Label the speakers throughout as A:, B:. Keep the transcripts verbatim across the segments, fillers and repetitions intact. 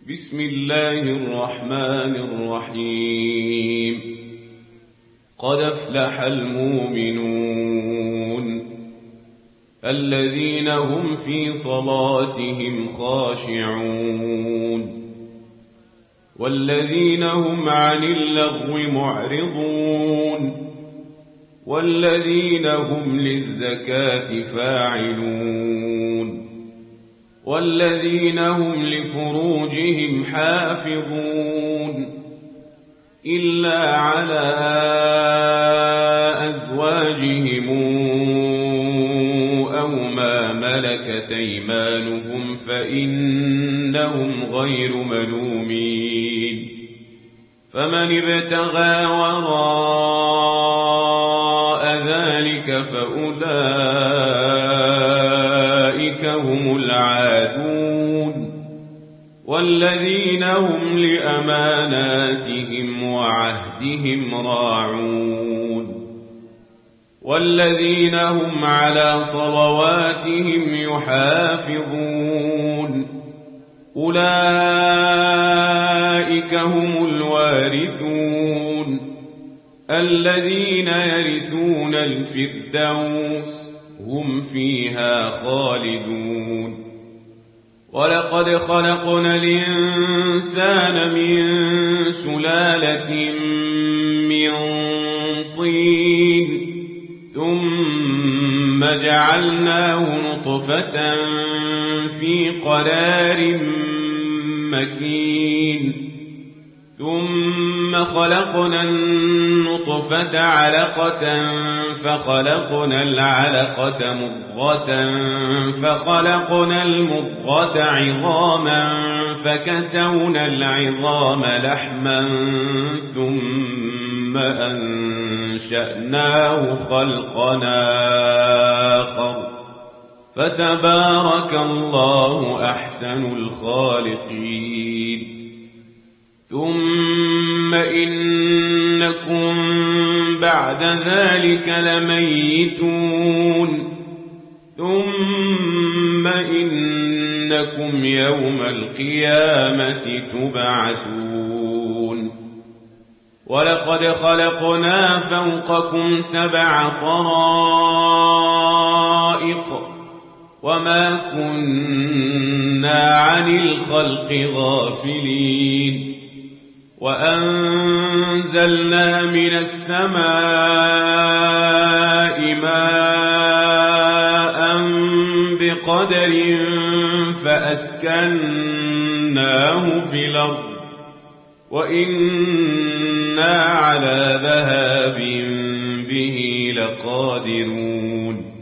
A: بسم الله الرحمن الرحيم. قد أفلح المؤمنون الذين هم في صلاتهم خاشعون والذين هم عن اللغو معرضون والذين هم للزكاة فاعلون والذين هم لفروجهم حافظون إلا على أزواجهم أو ما ملكت أيمانهم فإنهم غير ملومين. فمن ابتغى وراء ذلك فأولئك هم العادون والذين هم لأماناتهم وعهدهم راعون والذين هم على صلواتهم يحافظون أولئك هم الوارثون الذين يرثون الفردوس هم فيها خالدون. ولقد خلقنا الإنسان من سلالة من طين ثم جعلناه نطفة في قرار مكين ثم خلقنا النطفة علقة فخلقنا العلقة مضغة فخلقنا المضغة عظاما فكسونا العظام لحما ثم أنشأناه خلقا آخر فتبارك الله أحسن الخالقين. ثم إنكم بعد ذلك لميتون ثم إنكم يوم القيامة تبعثون. ولقد خلقنا فوقكم سبع طرائق وما كنا عن الخلق غافلين وأنزلنا من السماء ماء بقدر فأسكناه في الأرض وإنا على ذهاب به لقادرون.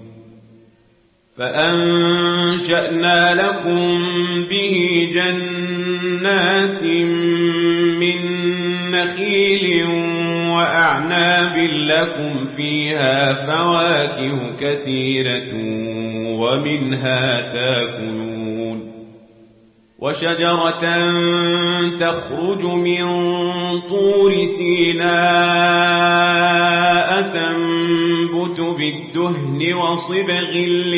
A: فأنشأنا لكم به جنات من نخيل وأعناب لكم فيها فواكه كثيرة ومنها تاكلون وشجرة تخرج من طور سيناء تنبت بالدهن وصبغ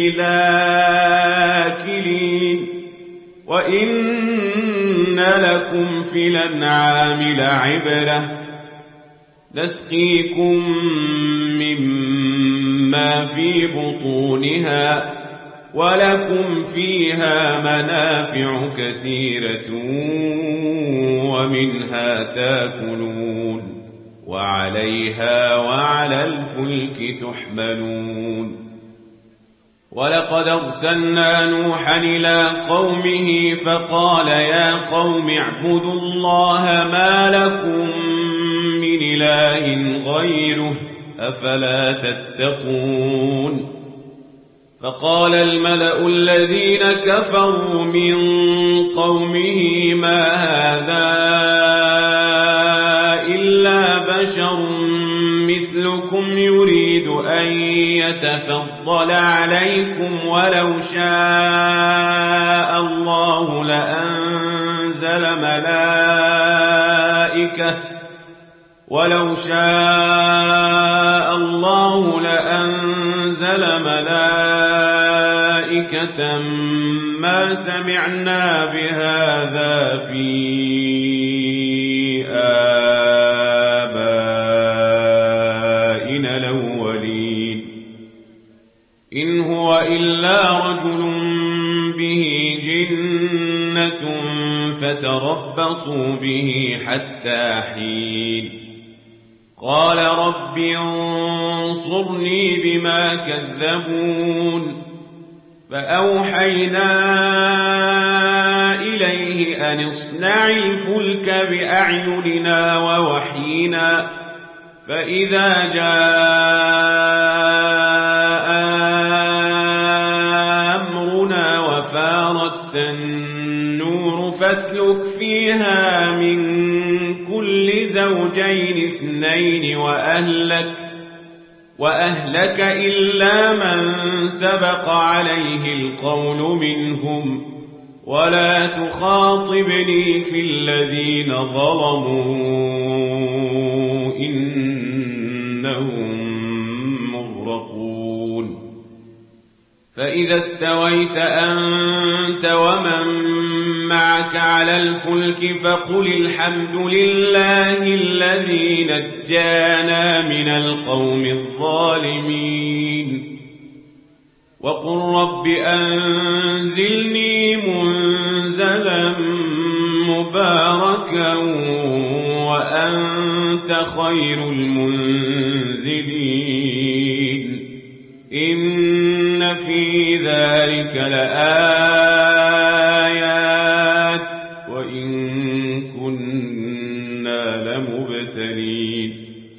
A: للآكلين وإن لكم في الأنعام لعبرة نسقيكم مما في بطونها ولكم فيها منافع كثيرة ومنها تاكلون وعليها وعلى الفلك تحملون. ولقد أرسلنا نوحا إلى قومه فقال يا قوم اعبدوا الله ما لكم من إله غيره أفلا تتقون. فقال الملأ الذين كفروا من قومه ما هذا إلا بشر مثلكم يريد أن يتفضل عليكم ولو شاء الله لأنزل ملائكة ولو شاء الله لأنزل ملائكة ملائكة ما سمعنا بهذا في آبائنا الأولين إن هو إلا رجل به جنة فتربصوا به حتى حين قال رب انصرني بما كذبون فأوحينا إليه أن اصنع الفلك بأعيننا ووحينا فإذا جاء أمرنا وفارت النور فاسلك فيها من كل زوجين اثنين وأهلك, وأهلك إلا من سبق عليه القول منهم ولا تخاطبني في الذين ظلموا إنهم مغرقون فإذا استويت أنت ومن معك على الفلك فقل الحمد لله الذي نجانا من القوم الظالمين وقل رب أنزلني منزلا مباركا وأنت خير المنزلين إن في ذلك لآيات وإن كنا لمبتلين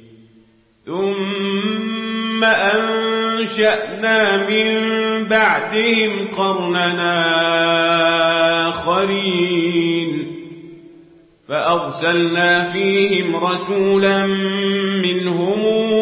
A: ثم أنشأنا من بعدهم قرننا آخرين فأرسلنا فيهم رسولا منهم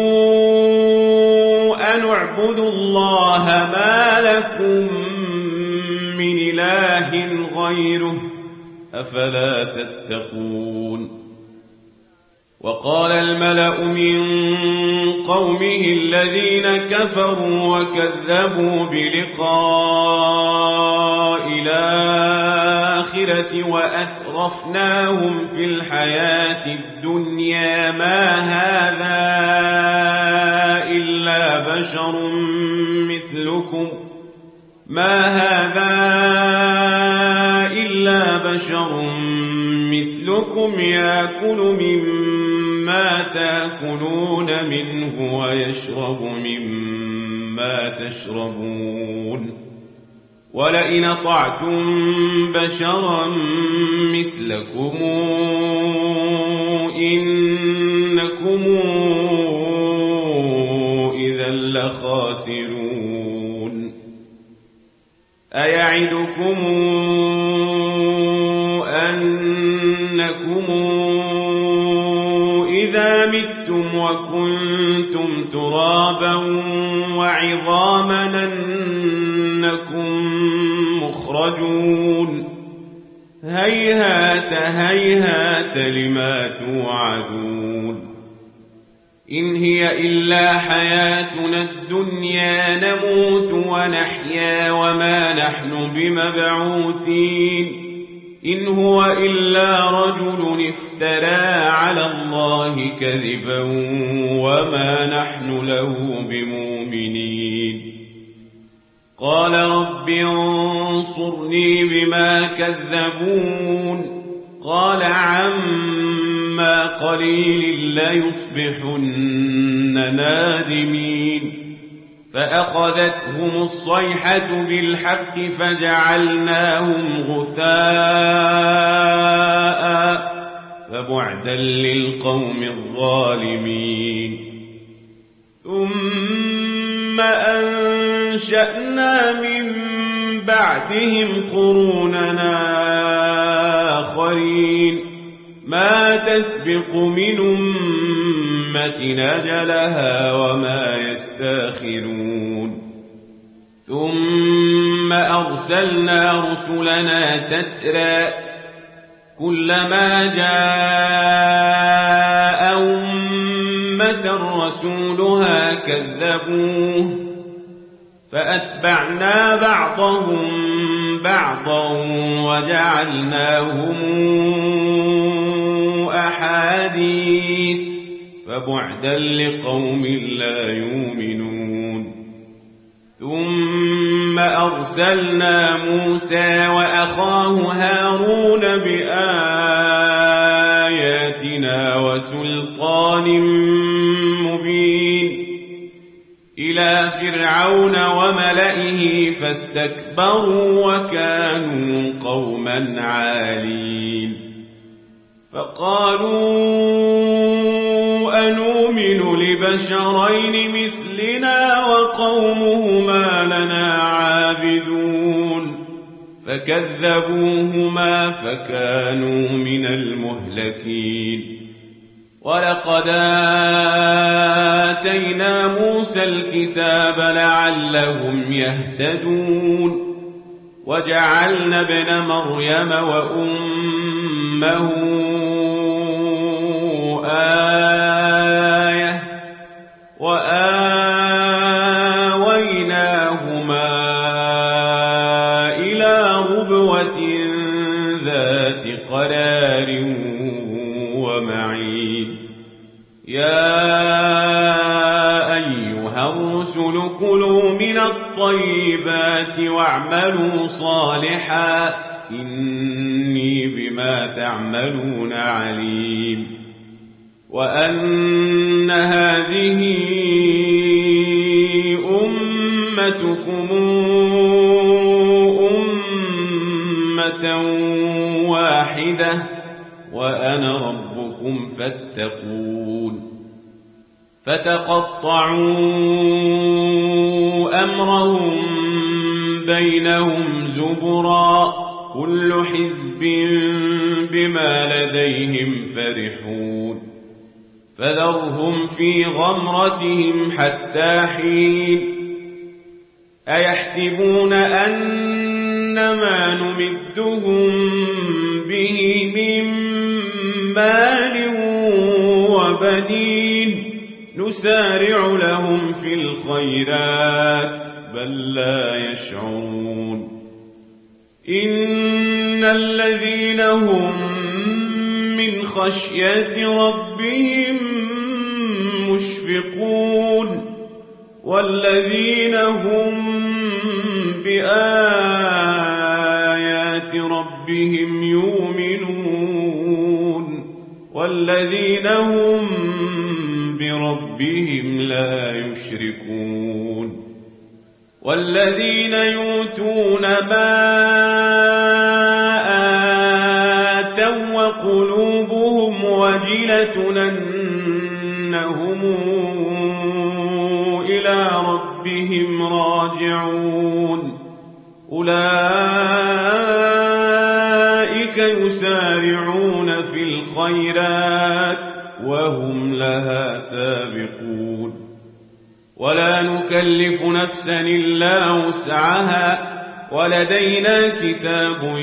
A: أن اعبدوا الله ما لكم من إله غيره أفلا تتقون وقال الملأ من قومه الذين كفروا وكذبوا بلقاء الآخرة وأترفناهم في الحياة الدنيا ما هذا إلا بشر مثلكم ما هذا إلا بشر مثلكم يأكل مما تأكلون منه ويشرب مما تشربون ولئن أطعتم بشرا مثلكم إنكم إذا لخاسرون أيعدكم أنكم إذا متم وكنتم ترابا وعظاما أنكم مخرجون هيهات هيهات لما توعدون إن هي إلا حياتنا الدنيا نموت ونحيا وما نحن بمبعوثين إن هو إلا رجل افترى على الله كذبا وما نحن له بمؤمنين قال رب انصرني بما كذبون قال عما قليل ليصبحن نادمين فأخذتهم الصيحة بالحق فجعلناهم غثاء فبعدا للقوم الظالمين ثم أنشأنا من بعدهم قروننا آخرين ما تسبق من أمة أجلها وما يستاخرون ثم أرسلنا رسلنا تترى كلما جاء أمة رسولها كذبوه فأتبعنا بعضهم بعضا وجعلناهم أحاديث فبعدا لقوم لا يؤمنون ثم أرسلنا موسى وأخاه هارون بآياتنا وسلطان مبين إلى فرعون وملئه فاستكبروا وكانوا قوما عالين فقالوا أنؤمن لبشرين مثلنا وقومهما لنا عابدون فكذبوهما فكانوا من المهلكين ولقد آتينا موسى الكتاب لعلهم يهتدون وجعلنا ابن مريم وأمه آية وآويناهما إلى ربوة ذات قرار ومعين يا أيها الرسل كلوا من الطيبات واعملوا صالحا إني بما تعملون عليم وأن هذه أمتكم أمة واحدة وأنا ربكم فاتقون فتقطعوا أمرهم بينهم زبرا كل حزب بما لديهم فرحون فذرهم في غمرتهم حتى حين أيحسبون أن ما نمدهم به من مال وبنين نسارع لهم في الخيرات بل لا يشعرون إن الذين هم من خشية ربهم مشفقون والذين هم بآيات ربهم يؤمنون والذين هم بربهم لا يشركون والذين يؤتون ما آتوا وقلوبهم وجلة أنهم إلى ربهم راجعون أولئك يسارعون في الخيرات وهم لها سابقون ولا نكلف نفسا إلا وسعها ولدينا كتاب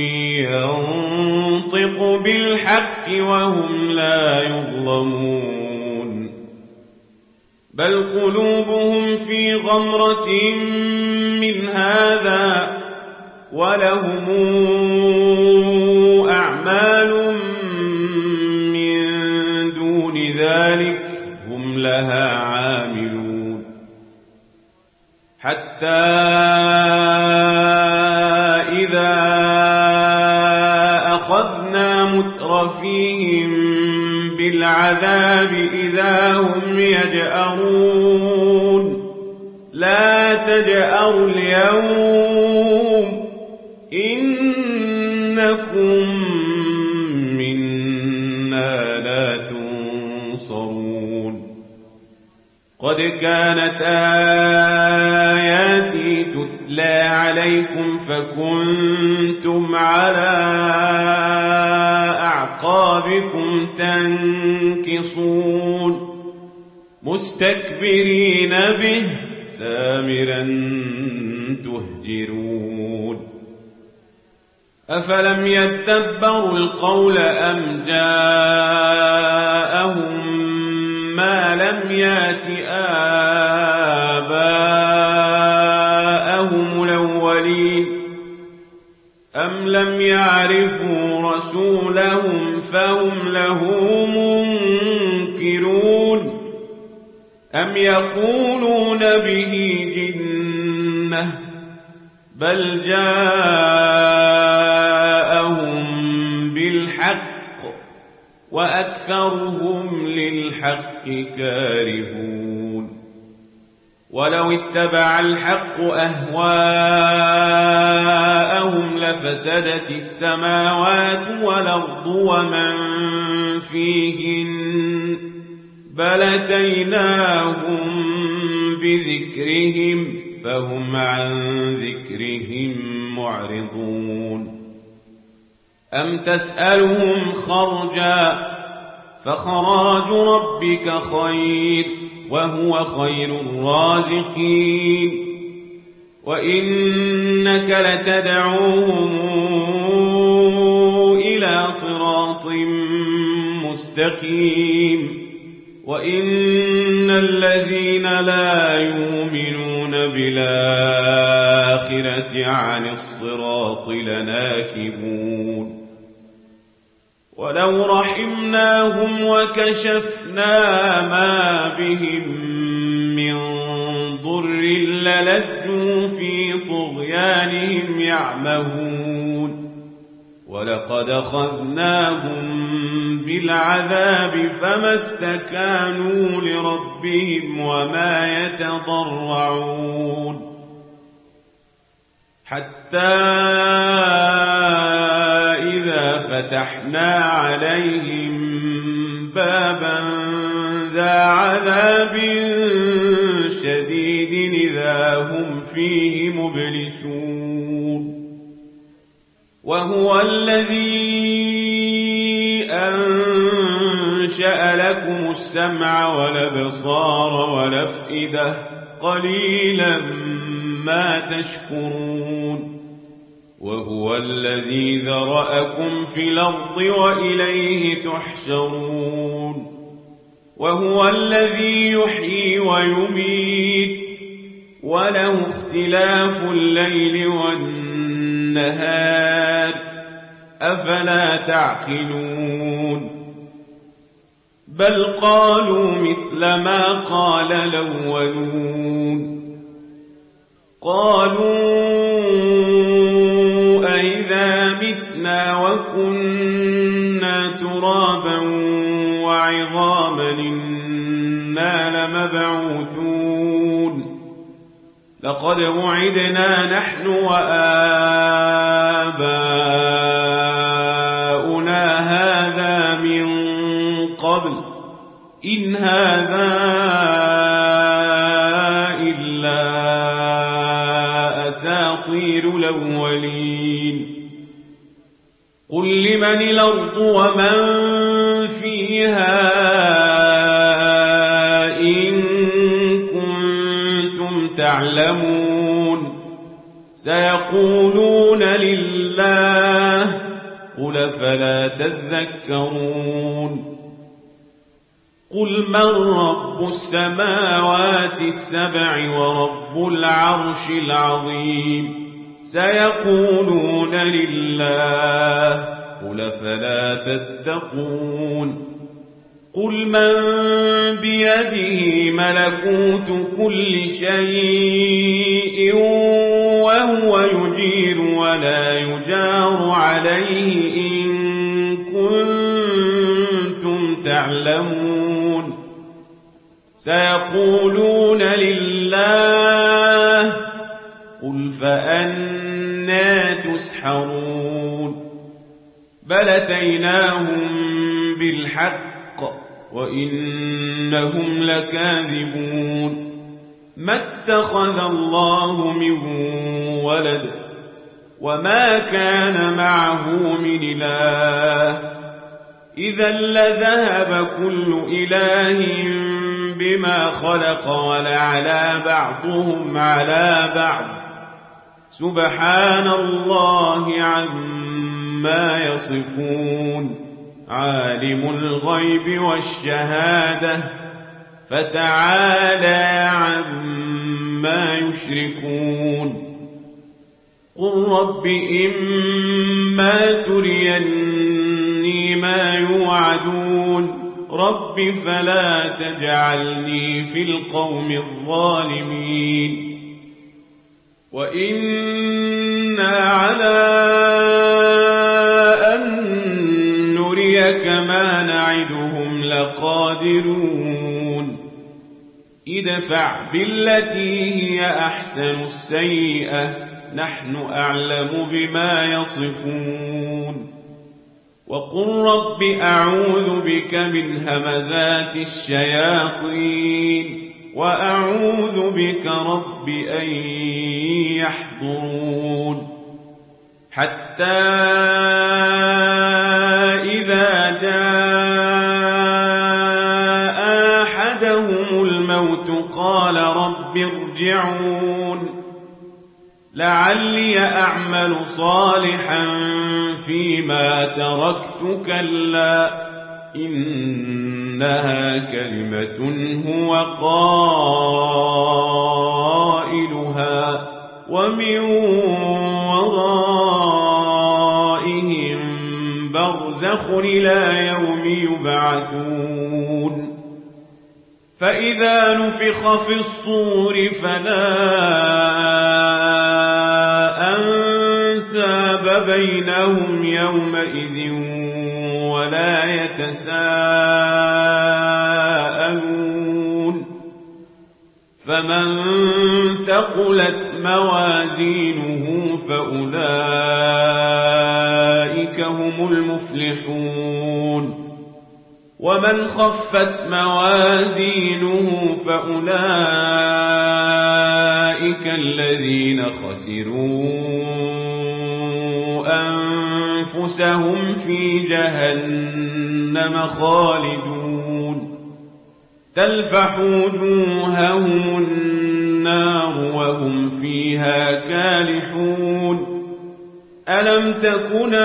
A: ينطق بالحق وهم لا يظلمون بل قلوبهم في غمرة من هذا ولهم أعمال من دون ذلك هم لها عاملون حتى إذا أخذنا مترفيهم بالعذاب إذا هم يجأرون لا تجأروا اليوم إنكم منا لا تنصرون قد كانت آياتي تتلى عليكم فكنتم على أعقابكم تنكصون مستكبرين به سامرا تهجرون أفلم يدبروا القول أم جاءهم ما لم يات آباءهم ليعرفوا رسولهم فهم له منكرون أم يقولون به جنة بل جاءهم بالحق وأكثرهم للحق كارهون ولو اتبع الحق أهواءهم لفسدت السماوات والأرض ومن فيهن بل أتيناهم بذكرهم فهم عن ذكرهم معرضون أم تسألهم خرجا فخراج ربك خير وهو خير الرازقين وإنك لتدعوهم إلى صراط مستقيم وإن الذين لا يؤمنون بالآخرة عن الصراط لناكبون ولو رحمناهم وكشفنا ما بهم من ضر للجوا في طغيانهم يعمهون ولقد أخذناهم بالعذاب فما استكانوا لربهم وما يتضرعون حتى إذا فتحنا عليهم بابا ذا عذاب شديد إذا هم فيه مبلسون وهو الذي أنشأ لكم السمع والأبصار والأفئدة قليلا ما تشكرون وهو الذي ذرأكم في الأرض وإليه تحشرون وهو الذي يحيي ويميت وله اختلاف الليل والنهار أفلا تعقلون بل قالوا مثل ما قال الأولون قالوا أئذا متنا وكنا ترابا وعظاما إنا لمبعوثون لقد وعدنا نحن وآباؤنا هذا من قبل إن هذا إلا أساطير الأولين قل لمن الأرض ومن فيها إن كنتم تعلمون سيقولون لله قل فلا تذكرون قل من رب السماوات السبع ورب العرش العظيم سيقولون لله قل فلا تتقون قل من بيده ملكوت كل شيء وهو يجير ولا يجار عليه إن كنتم تعلمون سيقولون لله قل فأنى تسحرون بل أتيناهم بالحق وإنهم لكاذبون ما اتخذ الله من ولد وما كان معه من إله إذا لذهب كل إله بما خلق ولعلى بعضهم على بعض سبحان الله عما يصفون عالم الغيب والشهادة فتعالى عما يشركون قل رب إما تريني ما يوعدون رب فلا تجعلني في القوم الظالمين وإنا على أن نريك ما نعدهم لقادرون ادفع بالتي هي أحسن السيئة نحن أعلم بما يصفون وقل رب أعوذ بك من همزات الشياطين وأعوذ بك رب أن يحضرون حتى إذا جاء أحدهم الموت قال رب ارجعون لعلي أعمل صالحا فيما تركت كلا إنها كلمة هو قائلها ومن ورائهم برزخ إلى يوم يبعثون فإذا نفخ في الصور فلا أنساب بينهم يومئذ ولا يتساءلون فمن ثقلت موازينه فأولئك هم المفلحون ومن خفت موازينه فأولئك الذين خسروا أنفسهم في جهنم خالدون تلفح وجوههم النار وهم فيها كالحون ألم تكن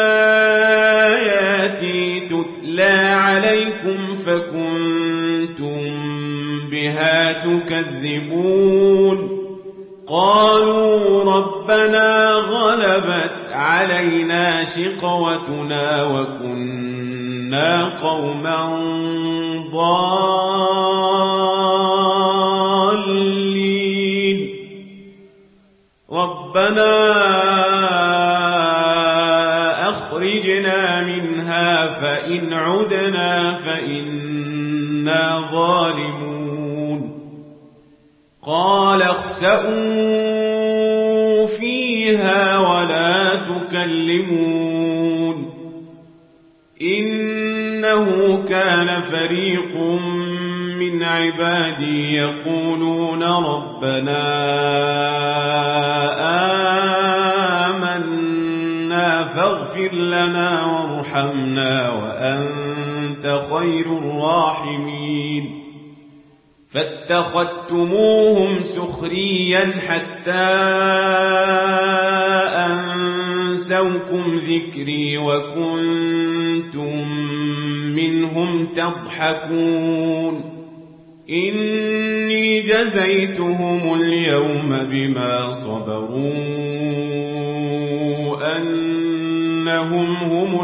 A: آياتي تتلى عليكم فكنتم بها تكذبون قالوا ربنا غلبت علينا شقوتنا وكنا قوما ضالين ربنا أخرجنا منها فإن عدنا فإنا ظالمون قال اخسئوا فيها ولا تكلمون إنه كان فريق من عبادي يقولون ربنا آمنا فاغفر لنا وارحمنا وأنت خير الراحمين فاتخذتموهم سخريا حتى أنسوكم ذكري وكنتم منهم تضحكون إني جزيتهم اليوم بما صبروا أنهم هم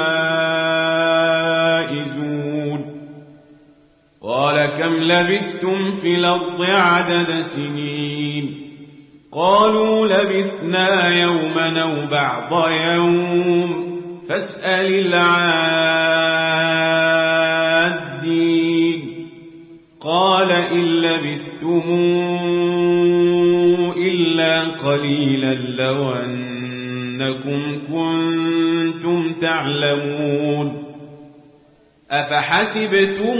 A: الفائزون قال كم لبثتم في الأرض عدد سنين قالوا لبثنا يوما أو بعض يوم فاسأل العادين قال إن لبثتم إلا قليلا لو أنكم كنتم تعلمون أفحسبتم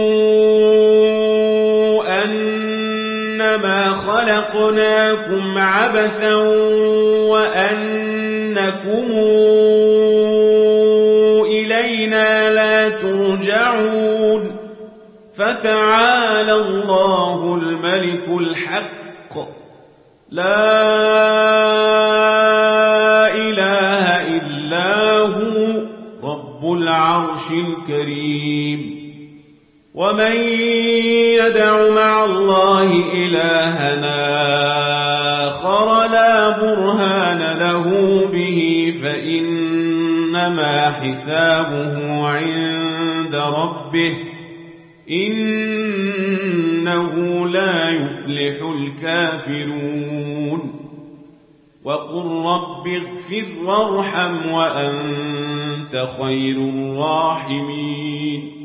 A: أنما خلقناكم عبثا وأنكم إلينا لا ترجعون فتعالى الله الملك الحق لا إله إلا هو رب العرش الكريم ومن يدع مع الله إلهنا آخر لا برهان له به فإنما حسابه عند ربه إنه لا يفلح الكافرون وقل رب اغفر وارحم وأنت خير الراحمين